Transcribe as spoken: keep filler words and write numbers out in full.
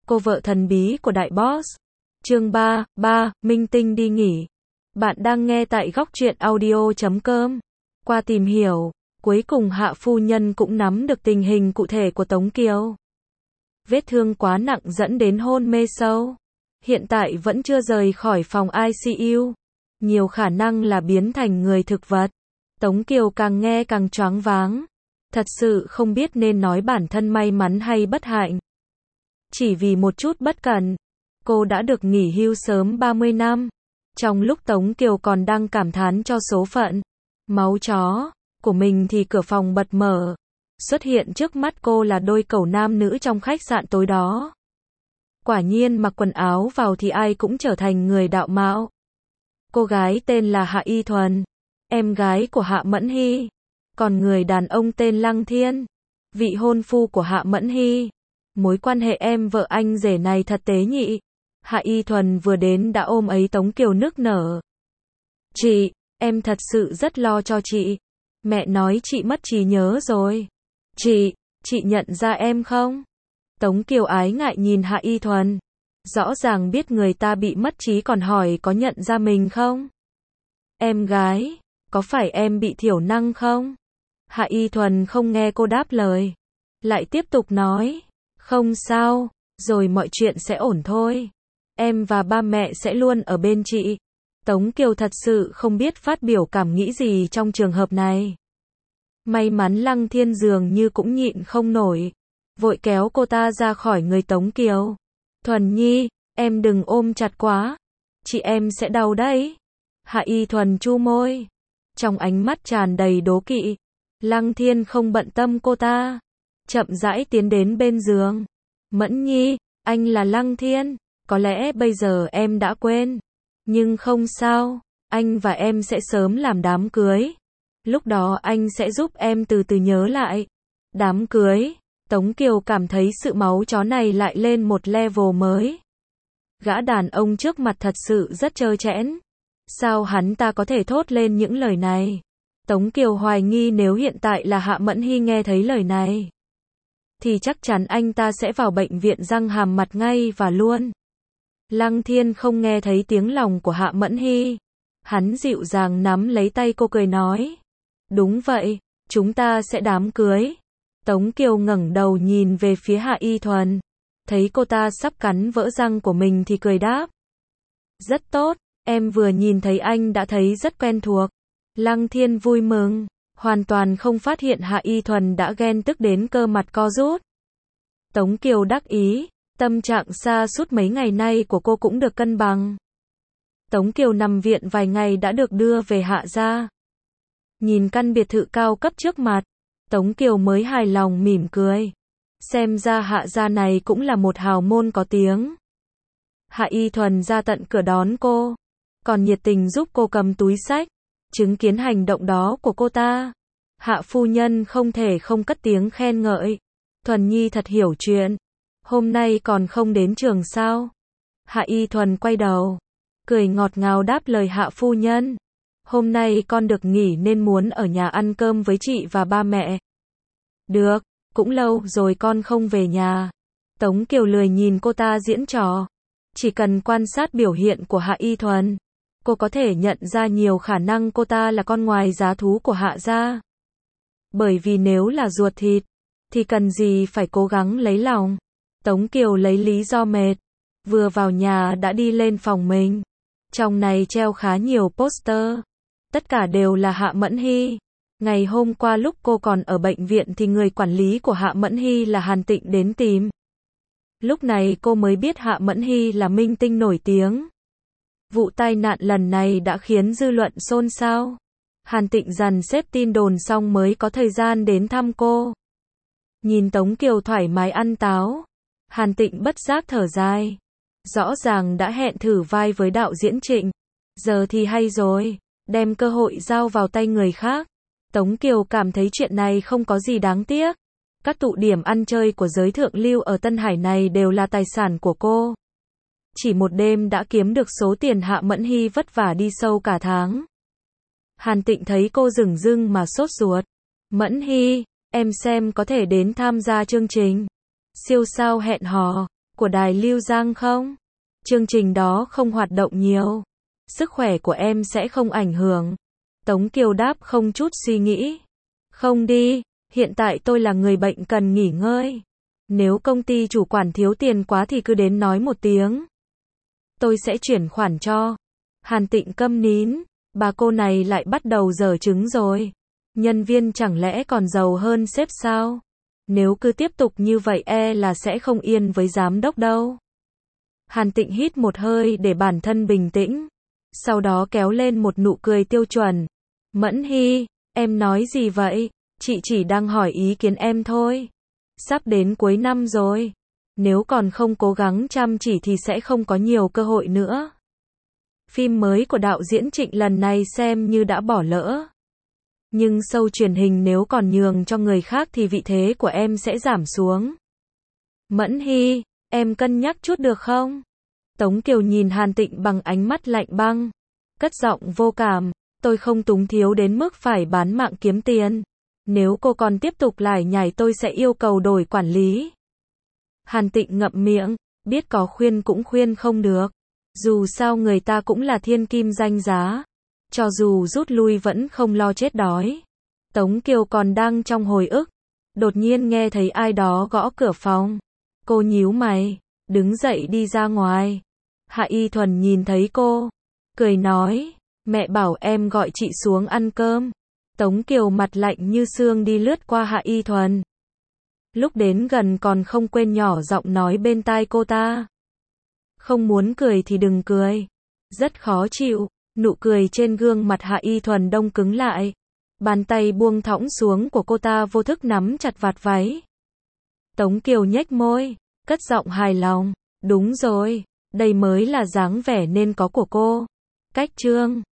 cô vợ thần bí của đại boss. Chương ba, ba, Minh Tinh đi nghỉ. Bạn đang nghe tại góc truyện audio chấm com. Qua tìm hiểu, cuối cùng Hạ phu nhân cũng nắm được tình hình cụ thể của Tống Kiều. Vết thương quá nặng dẫn đến hôn mê sâu. Hiện tại vẫn chưa rời khỏi phòng i xê u. Nhiều khả năng là biến thành người thực vật. Tống Kiều càng nghe càng choáng váng. Thật sự không biết nên nói bản thân may mắn hay bất hạnh. Chỉ vì một chút bất cẩn, cô đã được nghỉ hưu sớm ba mươi năm. Trong lúc Tống Kiều còn đang cảm thán cho số phận, máu chó của mình thì cửa phòng bật mở. Xuất hiện trước mắt cô là đôi cẩu nam nữ trong khách sạn tối đó. Quả nhiên mặc quần áo vào thì ai cũng trở thành người đạo mạo. Cô gái tên là Hạ Y Thuần, em gái của Hạ Mẫn Hy. Còn người đàn ông tên Lăng Thiên, vị hôn phu của Hạ Mẫn Hy. Mối quan hệ em vợ anh rể này thật tế nhị. Hạ Y Thuần vừa đến đã ôm ấy Tống Kiều nức nở. Chị, em thật sự rất lo cho chị. Mẹ nói chị mất trí nhớ rồi. Chị, chị nhận ra em không? Tống Kiều ái ngại nhìn Hạ Y Thuần. Rõ ràng biết người ta bị mất trí còn hỏi có nhận ra mình không? Em gái, có phải em bị thiểu năng không? Hạ Y Thuần không nghe cô đáp lời. Lại tiếp tục nói. Không sao, rồi mọi chuyện sẽ ổn thôi. Em và ba mẹ sẽ luôn ở bên chị. Tống Kiều thật sự không biết phát biểu cảm nghĩ gì trong trường hợp này. May mắn Lăng Thiên dường như cũng nhịn không nổi. Vội kéo cô ta ra khỏi người Tống Kiều. Thuần Nhi, em đừng ôm chặt quá. Chị em sẽ đau đấy. Hạ Y Thuần chu môi. Trong ánh mắt tràn đầy đố kỵ. Lăng Thiên không bận tâm cô ta. Chậm rãi tiến đến bên giường. Mẫn Nhi, anh là Lăng Thiên. Có lẽ bây giờ em đã quên. Nhưng không sao. Anh và em sẽ sớm làm đám cưới. Lúc đó anh sẽ giúp em từ từ nhớ lại. Đám cưới. Tống Kiều cảm thấy sự máu chó này lại lên một level mới. Gã đàn ông trước mặt thật sự rất trơ trẽn. Sao hắn ta có thể thốt lên những lời này? Tống Kiều hoài nghi nếu hiện tại là Hạ Mẫn Hy nghe thấy lời này, thì chắc chắn anh ta sẽ vào bệnh viện răng hàm mặt ngay và luôn. Lăng Thiên không nghe thấy tiếng lòng của Hạ Mẫn Hy. Hắn dịu dàng nắm lấy tay cô cười nói. Đúng vậy, chúng ta sẽ đám cưới. Tống Kiều ngẩng đầu nhìn về phía Hạ Y Thuần. Thấy cô ta sắp cắn vỡ răng của mình thì cười đáp. Rất tốt, em vừa nhìn thấy anh đã thấy rất quen thuộc. Lăng Thiên vui mừng, hoàn toàn không phát hiện Hạ Y Thuần đã ghen tức đến cơ mặt co rút. Tống Kiều đắc ý, tâm trạng sa sút mấy ngày nay của cô cũng được cân bằng. Tống Kiều nằm viện vài ngày đã được đưa về Hạ gia. Nhìn căn biệt thự cao cấp trước mặt, Tống Kiều mới hài lòng mỉm cười. Xem ra Hạ gia này cũng là một hào môn có tiếng. Hạ Y Thuần ra tận cửa đón cô, còn nhiệt tình giúp cô cầm túi xách. Chứng kiến hành động đó của cô ta, Hạ phu nhân không thể không cất tiếng khen ngợi. Thuần Nhi thật hiểu chuyện. Hôm nay còn không đến trường sao? Hạ Y Thuần quay đầu, cười ngọt ngào đáp lời Hạ phu nhân. Hôm nay con được nghỉ nên muốn ở nhà ăn cơm với chị và ba mẹ. Được, cũng lâu rồi con không về nhà. Tống Kiều lười nhìn cô ta diễn trò. Chỉ cần quan sát biểu hiện của Hạ Y Thuần, cô có thể nhận ra nhiều khả năng cô ta là con ngoài giá thú của Hạ gia. Bởi vì nếu là ruột thịt, thì cần gì phải cố gắng lấy lòng. Tống Kiều lấy lý do mệt, vừa vào nhà đã đi lên phòng mình. Trong này treo khá nhiều poster. Tất cả đều là Hạ Mẫn Hy. Ngày hôm qua lúc cô còn ở bệnh viện thì người quản lý của Hạ Mẫn Hy là Hàn Tịnh đến tìm. Lúc này cô mới biết Hạ Mẫn Hy là minh tinh nổi tiếng. Vụ tai nạn lần này đã khiến dư luận xôn xao. Hàn Tịnh dàn xếp tin đồn xong mới có thời gian đến thăm cô. Nhìn Tống Kiều thoải mái ăn táo, Hàn Tịnh bất giác thở dài. Rõ ràng đã hẹn thử vai với đạo diễn Trịnh. Giờ thì hay rồi, đem cơ hội giao vào tay người khác. Tống Kiều cảm thấy chuyện này không có gì đáng tiếc. Các tụ điểm ăn chơi của giới thượng lưu ở Tân Hải này đều là tài sản của cô. Chỉ một đêm đã kiếm được số tiền Hạ Mẫn Hy vất vả đi sâu cả tháng. Hàn Tịnh thấy cô dửng dưng mà sốt ruột. Mẫn Hy, em xem có thể đến tham gia chương trình siêu sao hẹn hò của đài Lưu Giang không? Chương trình đó không hoạt động nhiều. Sức khỏe của em sẽ không ảnh hưởng. Tống Kiều đáp không chút suy nghĩ. Không đi, hiện tại tôi là người bệnh cần nghỉ ngơi. Nếu công ty chủ quản thiếu tiền quá thì cứ đến nói một tiếng. Tôi sẽ chuyển khoản cho. Hàn Tịnh câm nín, bà cô này lại bắt đầu giở trứng rồi. Nhân viên chẳng lẽ còn giàu hơn sếp sao? Nếu cứ tiếp tục như vậy e là sẽ không yên với giám đốc đâu. Hàn Tịnh hít một hơi để bản thân bình tĩnh. Sau đó kéo lên một nụ cười tiêu chuẩn. Mẫn Hy, em nói gì vậy? Chị chỉ đang hỏi ý kiến em thôi. Sắp đến cuối năm rồi. Nếu còn không cố gắng chăm chỉ thì sẽ không có nhiều cơ hội nữa. Phim mới của đạo diễn Trịnh lần này xem như đã bỏ lỡ. Nhưng show truyền hình nếu còn nhường cho người khác thì vị thế của em sẽ giảm xuống. Mẫn Hy, em cân nhắc chút được không? Tống Kiều nhìn Hàn Tịnh bằng ánh mắt lạnh băng. Cất giọng vô cảm. Tôi không túng thiếu đến mức phải bán mạng kiếm tiền. Nếu cô còn tiếp tục lải nhải tôi sẽ yêu cầu đổi quản lý. Hàn Tịnh ngậm miệng, biết có khuyên cũng khuyên không được. Dù sao người ta cũng là thiên kim danh giá. Cho dù rút lui vẫn không lo chết đói. Tống Kiều còn đang trong hồi ức. Đột nhiên nghe thấy ai đó gõ cửa phòng. Cô nhíu mày, đứng dậy đi ra ngoài. Hạ Y Thuần nhìn thấy cô, cười nói, mẹ bảo em gọi chị xuống ăn cơm. Tống Kiều mặt lạnh như xương đi lướt qua Hạ Y Thuần. Lúc đến gần còn không quên nhỏ giọng nói bên tai cô ta. Không muốn cười thì đừng cười. Rất khó chịu, nụ cười trên gương mặt Hạ Y Thuần đông cứng lại. Bàn tay buông thõng xuống của cô ta vô thức nắm chặt vạt váy. Tống Kiều nhếch môi, cất giọng hài lòng. Đúng rồi, đây mới là dáng vẻ nên có của cô. Cách trương.